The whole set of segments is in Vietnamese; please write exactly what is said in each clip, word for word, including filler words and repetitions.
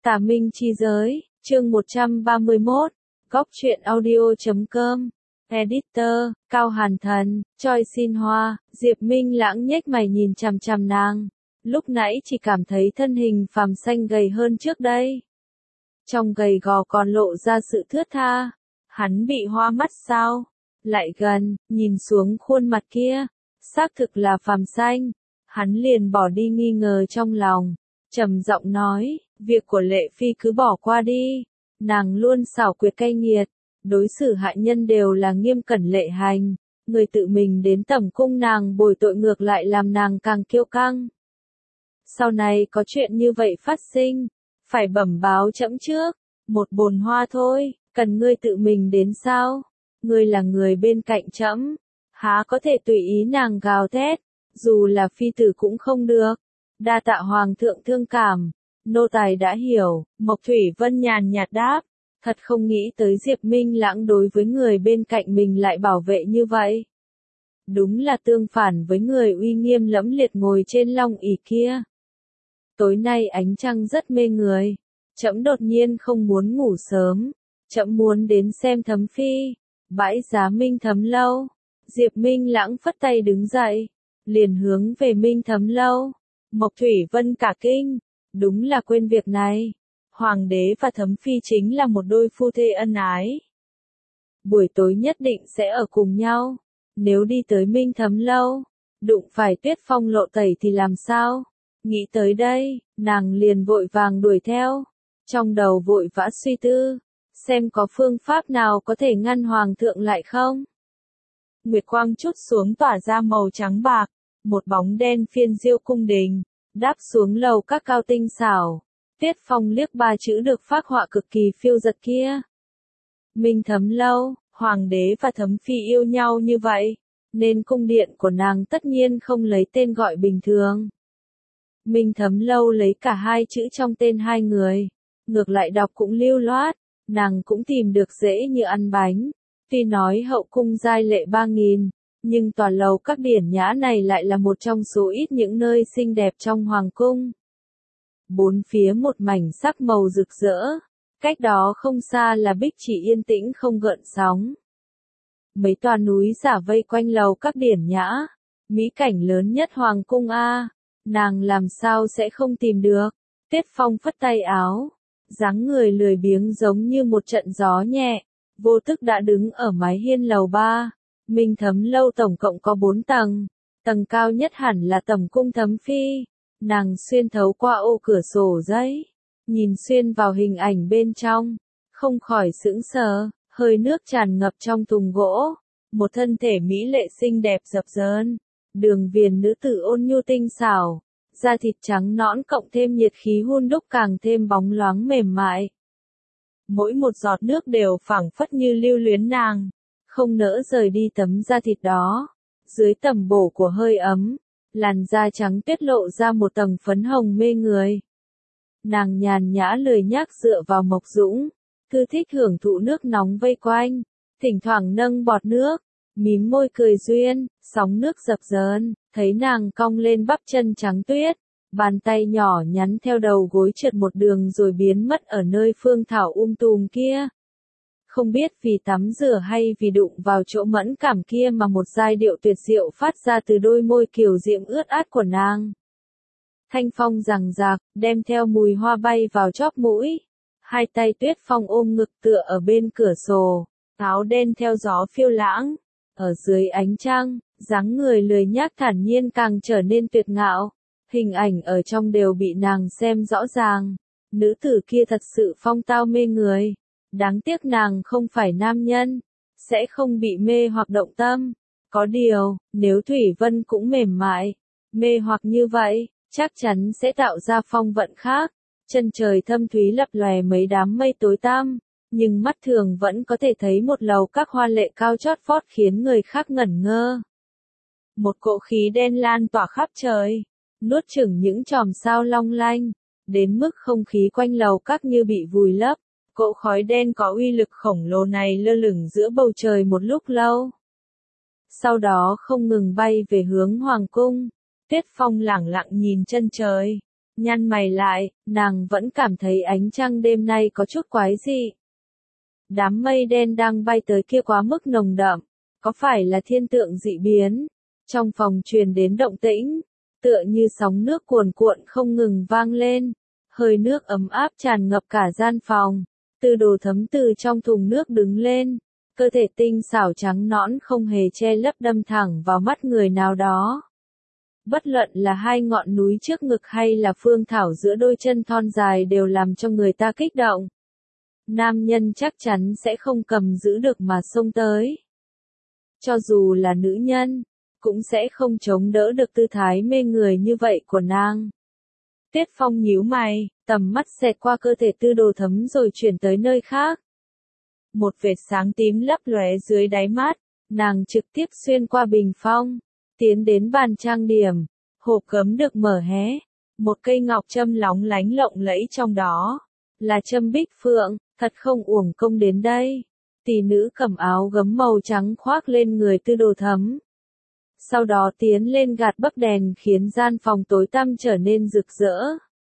Tà Minh chi giới, chương một trăm ba mươi mốt, góc truyện audio chấm com, Editor, Cao Hàn Thần, Choi Xin Hoa, Diệp Minh Lãng nhếch mày nhìn chằm chằm nàng, lúc nãy chỉ cảm thấy thân hình phàm xanh gầy hơn trước đây. Trong gầy gò còn lộ ra sự thướt tha, hắn bị hoa mắt sao? Lại gần, nhìn xuống khuôn mặt kia, xác thực là phàm xanh, hắn liền bỏ đi nghi ngờ trong lòng, trầm giọng nói, việc của Lệ Phi cứ bỏ qua đi, nàng luôn xảo quyệt cay nghiệt, đối xử hại nhân đều là nghiêm cẩn lệ hành, người tự mình đến tẩm cung nàng bồi tội ngược lại làm nàng càng kiêu căng. Sau này có chuyện như vậy phát sinh, phải bẩm báo trẫm trước, một bồn hoa thôi, cần ngươi tự mình đến sao? Ngươi là người bên cạnh trẫm, há có thể tùy ý nàng gào thét, dù là phi tử cũng không được. Đa tạ hoàng thượng thương cảm, nô tài đã hiểu, Mộc Thủy Vân nhàn nhạt đáp, thật không nghĩ tới Diệp Minh Lãng đối với người bên cạnh mình lại bảo vệ như vậy. Đúng là tương phản với người uy nghiêm lẫm liệt ngồi trên long ỷ kia. Tối nay ánh trăng rất mê người, trẫm đột nhiên không muốn ngủ sớm, trẫm muốn đến xem Thấm Phi, bãi giá Minh Thấm lâu. Diệp Minh Lãng phất tay đứng dậy, liền hướng về Minh Thấm lâu. Mộc Thủy Vân cả kinh, đúng là quên việc này. Hoàng đế và Thấm Phi chính là một đôi phu thê ân ái. Buổi tối nhất định sẽ ở cùng nhau. Nếu đi tới Minh Thấm lâu, đụng phải Tuyết Phong Lộ Tẩy thì làm sao? Nghĩ tới đây, nàng liền vội vàng đuổi theo. Trong đầu vội vã suy tư, xem có phương pháp nào có thể ngăn Hoàng thượng lại không? Nguyệt quang chút xuống tỏa ra màu trắng bạc, một bóng đen phiên diêu cung đình, đáp xuống lầu các cao tinh xảo. Tiết Phong liếc ba chữ được phác họa cực kỳ phiêu dật kia. Minh Thấm lâu, Hoàng đế và Thấm Phi yêu nhau như vậy, nên cung điện của nàng tất nhiên không lấy tên gọi bình thường. Minh Thấm lâu lấy cả hai chữ trong tên hai người, ngược lại đọc cũng lưu loát, nàng cũng tìm được dễ như ăn bánh. Tuy nói hậu cung giai lệ ba nghìn, nhưng tòa lầu các điển nhã này lại là một trong số ít những nơi xinh đẹp trong hoàng cung. Bốn phía một mảnh sắc màu rực rỡ, cách đó không xa là bích chỉ yên tĩnh không gợn sóng. Mấy tòa núi giả vây quanh lầu các điển nhã, mỹ cảnh lớn nhất hoàng cung a, nàng làm sao sẽ không tìm được. Tiết Phong phất tay áo, dáng người lười biếng giống như một trận gió nhẹ, vô tức đã đứng ở mái hiên lầu ba. Minh Thấm lâu tổng cộng có bốn tầng, tầng cao nhất hẳn là tẩm cung Thấm Phi. Nàng xuyên thấu qua ô cửa sổ giấy, nhìn xuyên vào hình ảnh bên trong, không khỏi sững sờ, hơi nước tràn ngập trong thùng gỗ, một thân thể mỹ lệ xinh đẹp dập dờn, đường viền nữ tử ôn nhu tinh xảo, da thịt trắng nõn cộng thêm nhiệt khí hun đúc càng thêm bóng loáng mềm mại. Mỗi một giọt nước đều phảng phất như lưu luyến nàng, không nỡ rời đi tấm da thịt đó. Dưới tầm bổ của hơi ấm, làn da trắng tuyết lộ ra một tầng phấn hồng mê người. Nàng nhàn nhã lười nhác dựa vào mộc dũng, cứ thích hưởng thụ nước nóng vây quanh, thỉnh thoảng nâng bọt nước, mím môi cười duyên, sóng nước dập dờn, thấy nàng cong lên bắp chân trắng tuyết, bàn tay nhỏ nhắn theo đầu gối trượt một đường rồi biến mất ở nơi phương thảo um tùm kia. Không biết vì tắm rửa hay vì đụng vào chỗ mẫn cảm kia mà một giai điệu tuyệt diệu phát ra từ đôi môi kiều diễm ướt át của nàng. Thanh phong rằng rạc, đem theo mùi hoa bay vào chóp mũi. Hai tay Tuyết Phong ôm ngực tựa ở bên cửa sổ, áo đen theo gió phiêu lãng. Ở dưới ánh trăng, dáng người lười nhác thản nhiên càng trở nên tuyệt ngạo. Hình ảnh ở trong đều bị nàng xem rõ ràng. Nữ tử kia thật sự phong tao mê người. Đáng tiếc nàng không phải nam nhân, sẽ không bị mê hoặc động tâm. Có điều, nếu Thủy Vân cũng mềm mại, mê hoặc như vậy, chắc chắn sẽ tạo ra phong vận khác. Chân trời thâm thúy lập lòe mấy đám mây tối tăm, nhưng mắt thường vẫn có thể thấy một lầu các hoa lệ cao chót vót khiến người khác ngẩn ngơ. Một cỗ khí đen lan tỏa khắp trời, nuốt chửng những chòm sao long lanh, đến mức không khí quanh lầu các như bị vùi lấp. Cỗ khói đen có uy lực khổng lồ này lơ lửng giữa bầu trời một lúc lâu. Sau đó không ngừng bay về hướng hoàng cung. Tiết Phong lẳng lặng nhìn chân trời, Nhăn mày lại, nàng vẫn cảm thấy ánh trăng đêm nay có chút quái dị. Đám mây đen đang bay tới kia quá mức nồng đậm, có phải là thiên tượng dị biến? Trong phòng truyền đến động tĩnh, tựa như sóng nước cuồn cuộn không ngừng vang lên, hơi nước ấm áp tràn ngập cả gian phòng. Tư Đồ Thấm từ trong thùng nước đứng lên, cơ thể tinh xảo trắng nõn không hề che lấp đâm thẳng vào mắt người nào đó. Bất luận là hai ngọn núi trước ngực hay là phương thảo giữa đôi chân thon dài đều làm cho người ta kích động. Nam nhân chắc chắn sẽ không cầm giữ được mà xông tới. Cho dù là nữ nhân, cũng sẽ không chống đỡ được tư thái mê người như vậy của nàng. Tiết Phong nhíu mày, tầm mắt xẹt qua cơ thể Tư Đồ Thấm rồi chuyển tới nơi khác. Một vệt sáng tím lấp lóe dưới đáy mắt, nàng trực tiếp xuyên qua bình phong, tiến đến bàn trang điểm, hộp gấm được mở hé, một cây ngọc châm lóng lánh lộng lẫy trong đó, là châm bích phượng, thật không uổng công đến đây. Tỷ nữ cầm áo gấm màu trắng khoác lên người Tư Đồ Thấm. Sau đó tiến lên gạt bấc đèn khiến gian phòng tối tăm trở nên rực rỡ.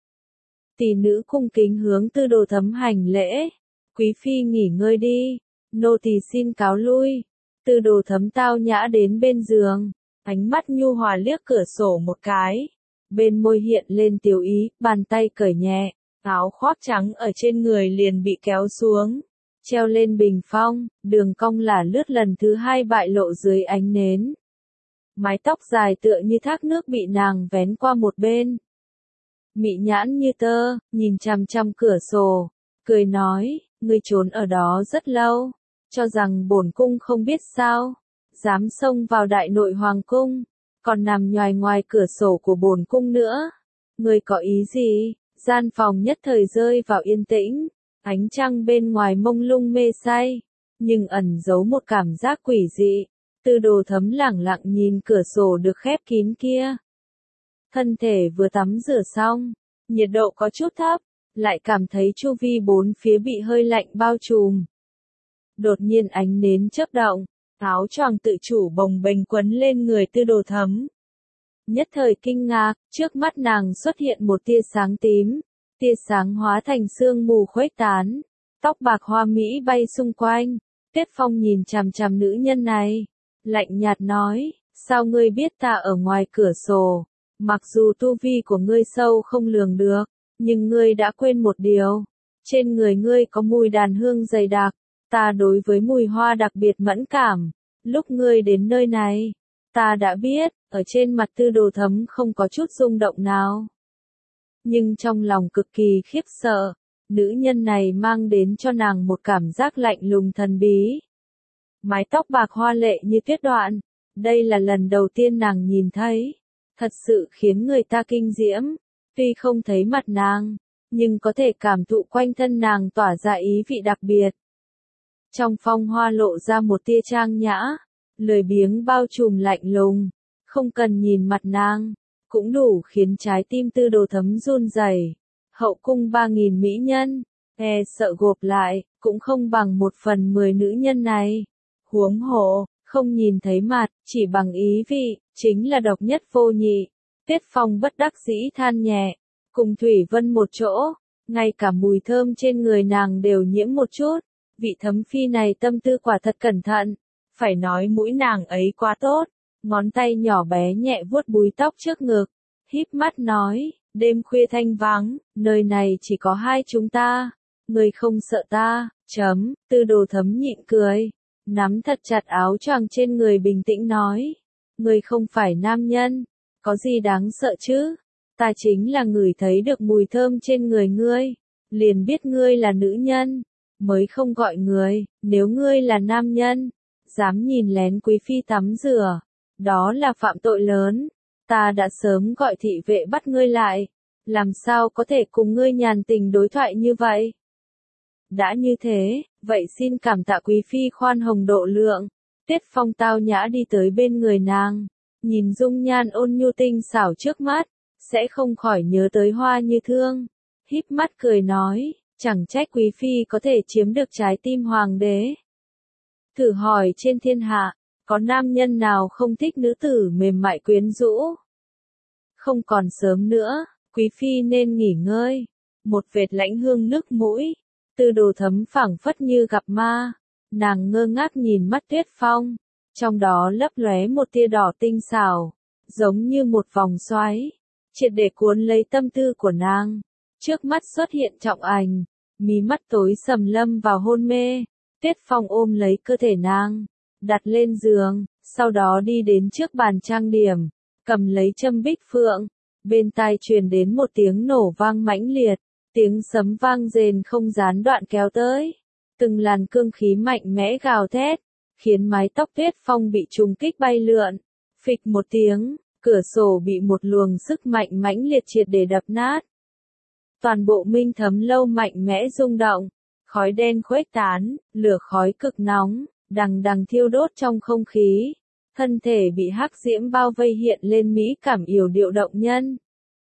Tỷ nữ cung kính hướng Tư Đồ Thấm hành lễ. Quý phi nghỉ ngơi đi, nô tỳ xin cáo lui. Tư Đồ Thấm tao nhã đến bên giường, ánh mắt nhu hòa liếc cửa sổ một cái. Bên môi hiện lên tiểu ý, bàn tay cởi nhẹ, áo khoác trắng ở trên người liền bị kéo xuống. Treo lên bình phong, đường cong lả lướt lần thứ hai bại lộ dưới ánh nến. Mái tóc dài tựa như thác nước bị nàng vén qua một bên. Mị nhãn như tơ, nhìn chằm chằm cửa sổ, cười nói, ngươi trốn ở đó rất lâu, cho rằng bổn cung không biết sao, dám xông vào đại nội hoàng cung, còn nằm nhoài ngoài cửa sổ của bổn cung nữa. Ngươi có ý gì? Gian phòng nhất thời rơi vào yên tĩnh, ánh trăng bên ngoài mông lung mê say, nhưng ẩn giấu một cảm giác quỷ dị. Tư Đồ Thấm lẳng lặng nhìn cửa sổ được khép kín kia. Thân thể vừa tắm rửa xong, nhiệt độ có chút thấp, lại cảm thấy chu vi bốn phía bị hơi lạnh bao trùm. Đột nhiên ánh nến chớp động, áo choàng tự chủ bồng bềnh quấn lên người Tư Đồ Thấm. Nhất thời kinh ngạc, trước mắt nàng xuất hiện một tia sáng tím, tia sáng hóa thành sương mù khuếch tán, tóc bạc hoa mỹ bay xung quanh. Tiết Phong nhìn chằm chằm nữ nhân này, lạnh nhạt nói, sao ngươi biết ta ở ngoài cửa sổ? Mặc dù tu vi của ngươi sâu không lường được, nhưng ngươi đã quên một điều, trên người ngươi có mùi đàn hương dày đặc, ta đối với mùi hoa đặc biệt mẫn cảm. Lúc ngươi đến nơi này, ta đã biết, ở trên mặt Tư Đồ Thấm không có chút rung động nào. Nhưng trong lòng cực kỳ khiếp sợ, nữ nhân này mang đến cho nàng một cảm giác lạnh lùng thần bí. Mái tóc bạc hoa lệ như tuyết đoạn, đây là lần đầu tiên nàng nhìn thấy, thật sự khiến người ta kinh diễm. Tuy không thấy mặt nàng, nhưng có thể cảm thụ quanh thân nàng tỏa ra ý vị đặc biệt. Trong phong hoa lộ ra một tia trang nhã, lười biếng bao trùm lạnh lùng, không cần nhìn mặt nàng, cũng đủ khiến trái tim Tư Đồ Thấm run rẩy. Hậu cung ba nghìn mỹ nhân, e sợ gộp lại, cũng không bằng một phần mười nữ nhân này. Huống hồ, không nhìn thấy mặt, chỉ bằng ý vị, chính là độc nhất vô nhị. Tiết Phong bất đắc dĩ than nhẹ, cùng Thủy Vân một chỗ, ngay cả mùi thơm trên người nàng đều nhiễm một chút. Vị Thấm phi này tâm tư quả thật cẩn thận, phải nói mũi nàng ấy quá tốt. Ngón tay nhỏ bé nhẹ vuốt búi tóc trước ngực, híp mắt nói, đêm khuya thanh vắng, nơi này chỉ có hai chúng ta, ngươi không sợ ta, chấm. Tư Đồ Thấm nhịn cười, nắm thật chặt áo choàng trên người bình tĩnh nói, ngươi không phải nam nhân, có gì đáng sợ chứ, ta chính là ngửi thấy được mùi thơm trên người ngươi, liền biết ngươi là nữ nhân, mới không gọi người. Nếu ngươi là nam nhân, dám nhìn lén quý phi tắm rửa, đó là phạm tội lớn, ta đã sớm gọi thị vệ bắt ngươi lại, làm sao có thể cùng ngươi nhàn tình đối thoại như vậy. Đã như thế, vậy xin cảm tạ quý phi khoan hồng độ lượng. Tiết Phong tao nhã đi tới bên người nàng, nhìn dung nhan ôn nhu tinh xảo trước mắt, sẽ không khỏi nhớ tới Hoa Như Thương, híp mắt cười nói, chẳng trách quý phi có thể chiếm được trái tim hoàng đế. Thử hỏi trên thiên hạ, có nam nhân nào không thích nữ tử mềm mại quyến rũ? Không còn sớm nữa, Quý phi nên nghỉ ngơi. Một vệt lãnh hương nước mũi. Tư đồ thấm phảng phất như gặp ma. Nàng ngơ ngác nhìn mắt Tuyết Phong. Trong đó lấp lóe một tia đỏ tinh xảo. Giống như một vòng xoáy. Triệt để cuốn lấy tâm tư của nàng. Trước mắt xuất hiện Trọng Ảnh. Mí mắt tối sầm lâm vào hôn mê. Tuyết Phong ôm lấy cơ thể nàng. Đặt lên giường. Sau đó đi đến trước bàn trang điểm. Cầm lấy châm bích phượng. Bên tai truyền đến một tiếng nổ vang mãnh liệt. Tiếng sấm vang rền không gián đoạn kéo tới. Từng làn cương khí mạnh mẽ gào thét. Khiến mái tóc Tuyết Phong bị trùng kích bay lượn. Phịch một tiếng, cửa sổ bị một luồng sức mạnh mãnh liệt triệt để đập nát. Toàn bộ Minh Thấm lâu mạnh mẽ rung động. Khói đen khuếch tán, lửa khói cực nóng, đằng đằng thiêu đốt trong không khí. Thân thể bị hắc diễm bao vây hiện lên mỹ cảm yểu điệu động nhân.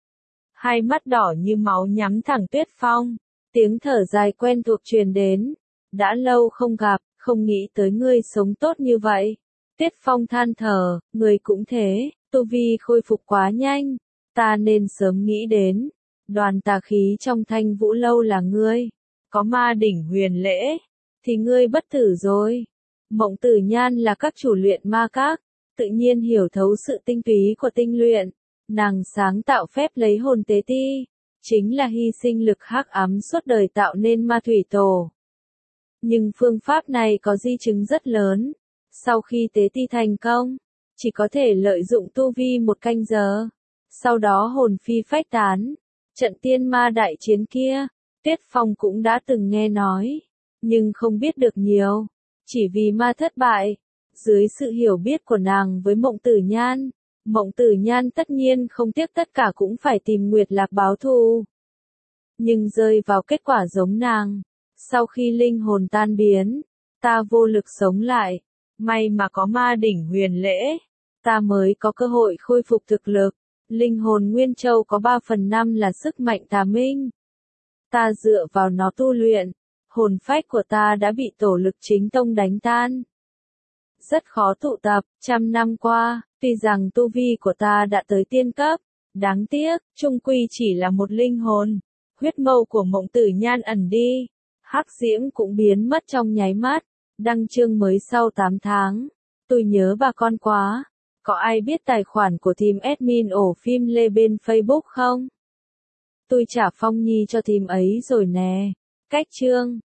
Hai mắt đỏ như máu nhắm thẳng Tuyết Phong. Tiếng thở dài quen thuộc truyền đến. Đã lâu không gặp, không nghĩ tới ngươi sống tốt như vậy. Tuyết Phong than thở, ngươi cũng thế, tu vi khôi phục quá nhanh. Ta nên sớm nghĩ đến. Đoàn tà khí trong Thanh Vũ lâu là ngươi. Có ma đỉnh huyền lễ. Thì ngươi bất tử rồi. Mộng Tử Nhan là các chủ luyện ma các. Tự nhiên hiểu thấu sự tinh túy của tinh luyện. Nàng sáng tạo phép lấy hồn tế ti. Chính là hy sinh lực hắc ám suốt đời tạo nên ma thủy tổ. Nhưng phương pháp này có di chứng rất lớn. Sau khi tế ti thành công, chỉ có thể lợi dụng tu vi một canh giờ. Sau đó hồn phi phách tán. Trận tiên ma đại chiến kia, Tuyết Phong cũng đã từng nghe nói. Nhưng không biết được nhiều. Chỉ vì ma thất bại. Dưới sự hiểu biết của nàng với Mộng Tử Nhan, Mộng Tử Nhan tất nhiên không tiếc tất cả cũng phải tìm Nguyệt Lạc báo thù. Nhưng rơi vào kết quả giống nàng. Sau khi linh hồn tan biến, ta vô lực sống lại. May mà có ma đỉnh huyền lễ, ta mới có cơ hội khôi phục thực lực. Linh hồn Nguyên Châu có ba phần năm là sức mạnh tà minh. Ta dựa vào nó tu luyện. Hồn phách của ta đã bị tổ lực chính tông đánh tan. Rất khó tụ tập, trăm năm qua, tuy rằng tu vi của ta đã tới tiên cấp. Đáng tiếc, chung quy chỉ là một linh hồn. Huyết mâu của Mộng Tử Nhan ẩn đi. Hắc diễm cũng biến mất trong nháy mắt. Đăng chương mới sau tám tháng. Tôi nhớ bà con quá. Có ai biết tài khoản của team admin ổ phim Lê bên Facebook không? Tôi trả Phong Nhi cho team ấy rồi nè. Cách chương